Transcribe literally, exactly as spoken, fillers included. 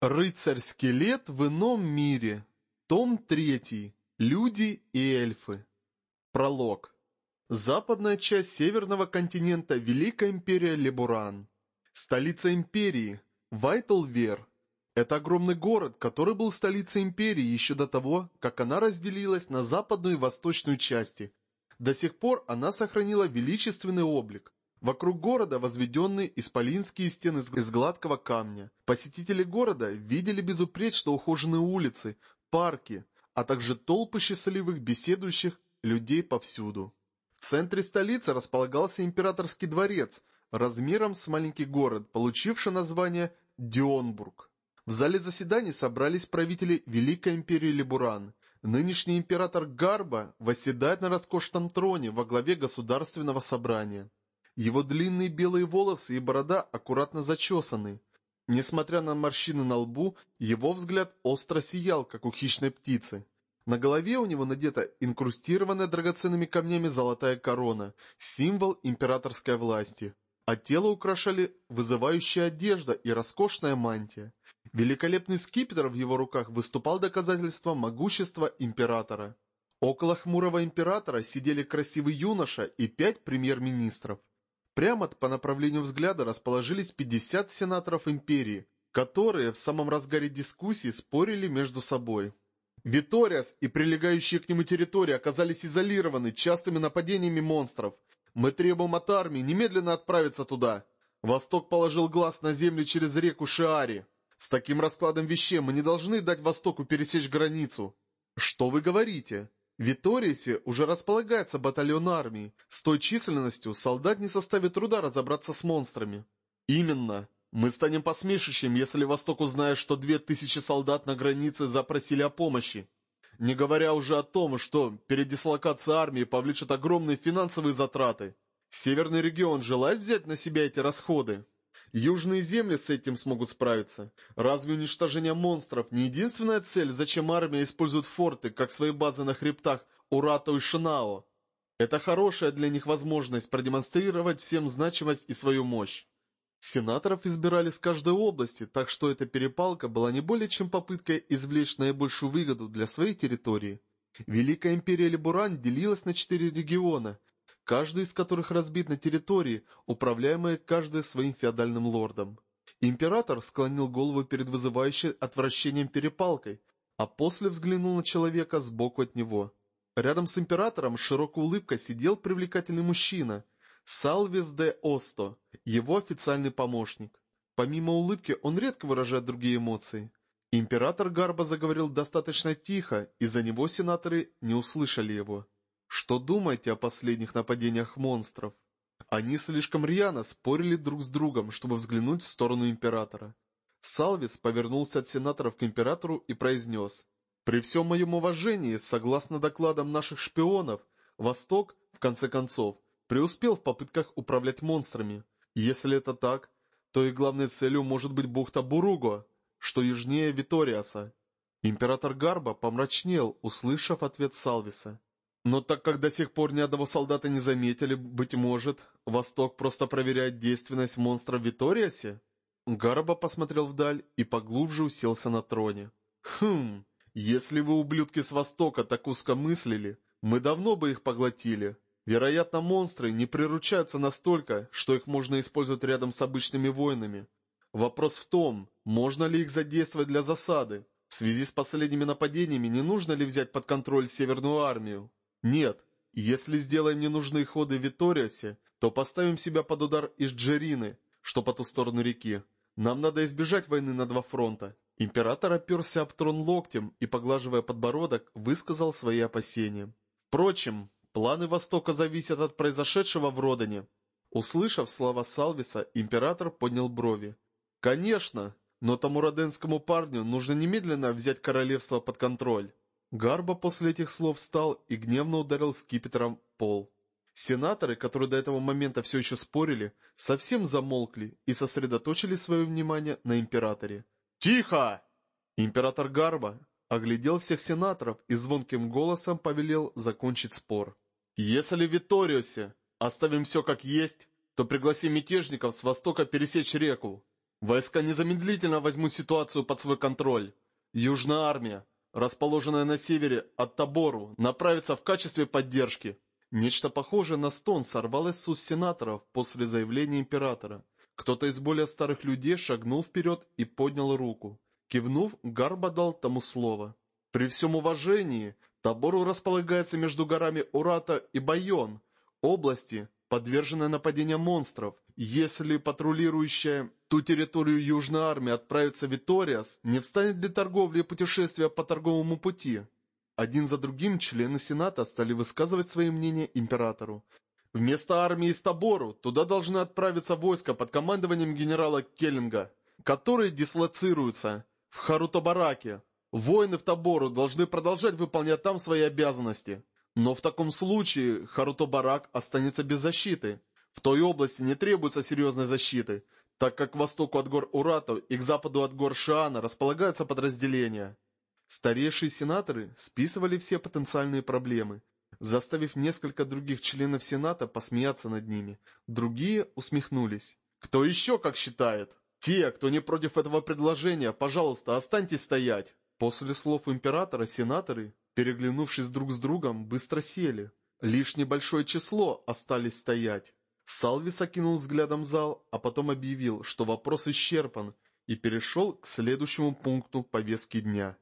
Рыцарь-скелет в ином мире. Том третий. Люди и эльфы. Пролог. Западная часть северного континента Великая империя Лебуран. Столица империи – Вайтл-Вер. Это огромный город, который был столицей империи еще до того, как она разделилась на западную и восточную части. До сих пор она сохранила величественный облик. Вокруг города возведены исполинские стены из гладкого камня. Посетители города видели безупречно ухоженные улицы, парки, а также толпы счастливых беседующих людей повсюду. В центре столицы располагался императорский дворец, размером с маленький город, получивший название Дионбург. В зале заседаний собрались правители Великой империи Лебуран. Нынешний император Гарба восседает на роскошном троне во главе государственного собрания. Его длинные белые волосы и борода аккуратно зачесаны. Несмотря на морщины на лбу, его взгляд остро сиял, как у хищной птицы. На голове у него надета инкрустированная драгоценными камнями золотая корона, символ императорской власти. А тело украшали вызывающая одежда и роскошная мантия. Великолепный скипетр в его руках выступал доказательством могущества императора. Около хмурого императора сидели красивый юноша и пять премьер-министров. Прямо по направлению взгляда расположились пятьдесят сенаторов империи, которые в самом разгаре дискуссии спорили между собой. Виториас и прилегающие к нему территории оказались изолированы частыми нападениями монстров. Мы требуем от армии немедленно отправиться туда. Восток положил глаз на землю через реку Шиари. С таким раскладом вещей мы не должны дать Востоку пересечь границу. Что вы говорите? В Виториасе уже располагается батальон армии. С той численностью солдат не составит труда разобраться с монстрами. Именно. Мы станем посмешищем, если Восток узнает, что две тысячи солдат на границе запросили о помощи. Не говоря уже о том, что передислокация армии повлечет огромные финансовые затраты. Северный регион желает взять на себя эти расходы. Южные земли с этим смогут справиться. Разве уничтожение монстров не единственная цель, зачем армия использует форты, как свои базы на хребтах Урато и Шинао? Это хорошая для них возможность продемонстрировать всем значимость и свою мощь. Сенаторов избирали с каждой области, так что эта перепалка была не более чем попыткой извлечь наибольшую выгоду для своей территории. Великая империя Лебуран делилась на четыре региона, каждый из которых разбит на территории, управляемые каждый своим феодальным лордом. Император склонил голову перед вызывающей отвращением перепалкой, а после взглянул на человека сбоку от него. Рядом с императором с широкой улыбкой сидел привлекательный мужчина, Салвис де Осто, его официальный помощник. Помимо улыбки он редко выражает другие эмоции. Император Гарба заговорил достаточно тихо, из-за него сенаторы не услышали его. Что думаете о последних нападениях монстров? Они слишком рьяно спорили друг с другом, чтобы взглянуть в сторону императора. Салвис повернулся от сенаторов к императору и произнес: «При всем моем уважении, согласно докладам наших шпионов, Восток, в конце концов, преуспел в попытках управлять монстрами. Если это так, то и главной целью может быть бухта Буруго, что южнее Виториаса». Император Гарба помрачнел, услышав ответ Салвиса. Но так как до сих пор ни одного солдата не заметили, быть может, Восток просто проверяет действенность монстра в Виториасе? Гарба посмотрел вдаль и поглубже уселся на троне. Хм, если вы, ублюдки с Востока, так узко мыслили, мы давно бы их поглотили. Вероятно, монстры не приручаются настолько, что их можно использовать рядом с обычными воинами. Вопрос в том, можно ли их задействовать для засады. В связи с последними нападениями не нужно ли взять под контроль Северную армию? Нет, если сделаем ненужные ходы в Виториасе, то поставим себя под удар из Джерины, что по ту сторону реки. Нам надо избежать войны на два фронта. Император оперся об трон локтем и, поглаживая подбородок, высказал свои опасения. Впрочем, планы Востока зависят от произошедшего в Родане. Услышав слова Салвиса, император поднял брови. Конечно, но тому роденскому парню нужно немедленно взять королевство под контроль. Гарба после этих слов встал и гневно ударил скипетром в пол. Сенаторы, которые до этого момента все еще спорили, совсем замолкли и сосредоточили свое внимание на императоре. «Тихо!» Император Гарба оглядел всех сенаторов и звонким голосом повелел закончить спор. «Если в Виториасе оставим все как есть, то пригласим мятежников с востока пересечь реку. Войска незамедлительно возьмут ситуацию под свой контроль. Южная армия, расположенная на севере от Табору, направится в качестве поддержки. Нечто похожее на стон сорвалось с уст сенаторов после заявления императора. Кто-то из более старых людей шагнул вперед и поднял руку. Кивнув, Гарба дал тому слово. При всем уважении, Табору располагается между горами Урата и Байон, области, подверженной нападениям монстров. Если патрулирующая ту территорию Южной армии отправится в Виториас, не встанет ли торговля и путешествия по торговому пути? Один за другим члены Сената стали высказывать свои мнения императору. Вместо армии из Табору туда должны отправиться войска под командованием генерала Келлинга, которые дислоцируются в Харутобараке. Воины в Табору должны продолжать выполнять там свои обязанности. Но в таком случае Харутобарак останется без защиты. В той области не требуется серьезной защиты, так как к востоку от гор Урату и к западу от гор Шиана располагаются подразделения. Старейшие сенаторы списывали все потенциальные проблемы, заставив несколько других членов Сената посмеяться над ними. Другие усмехнулись. «Кто еще как считает? Те, кто не против этого предложения, пожалуйста, останьтесь стоять!» После слов императора сенаторы, переглянувшись друг с другом, быстро сели. Лишь небольшое число остались стоять. Салвис окинул взглядом зал, а потом объявил, что вопрос исчерпан, и перешел к следующему пункту повестки дня.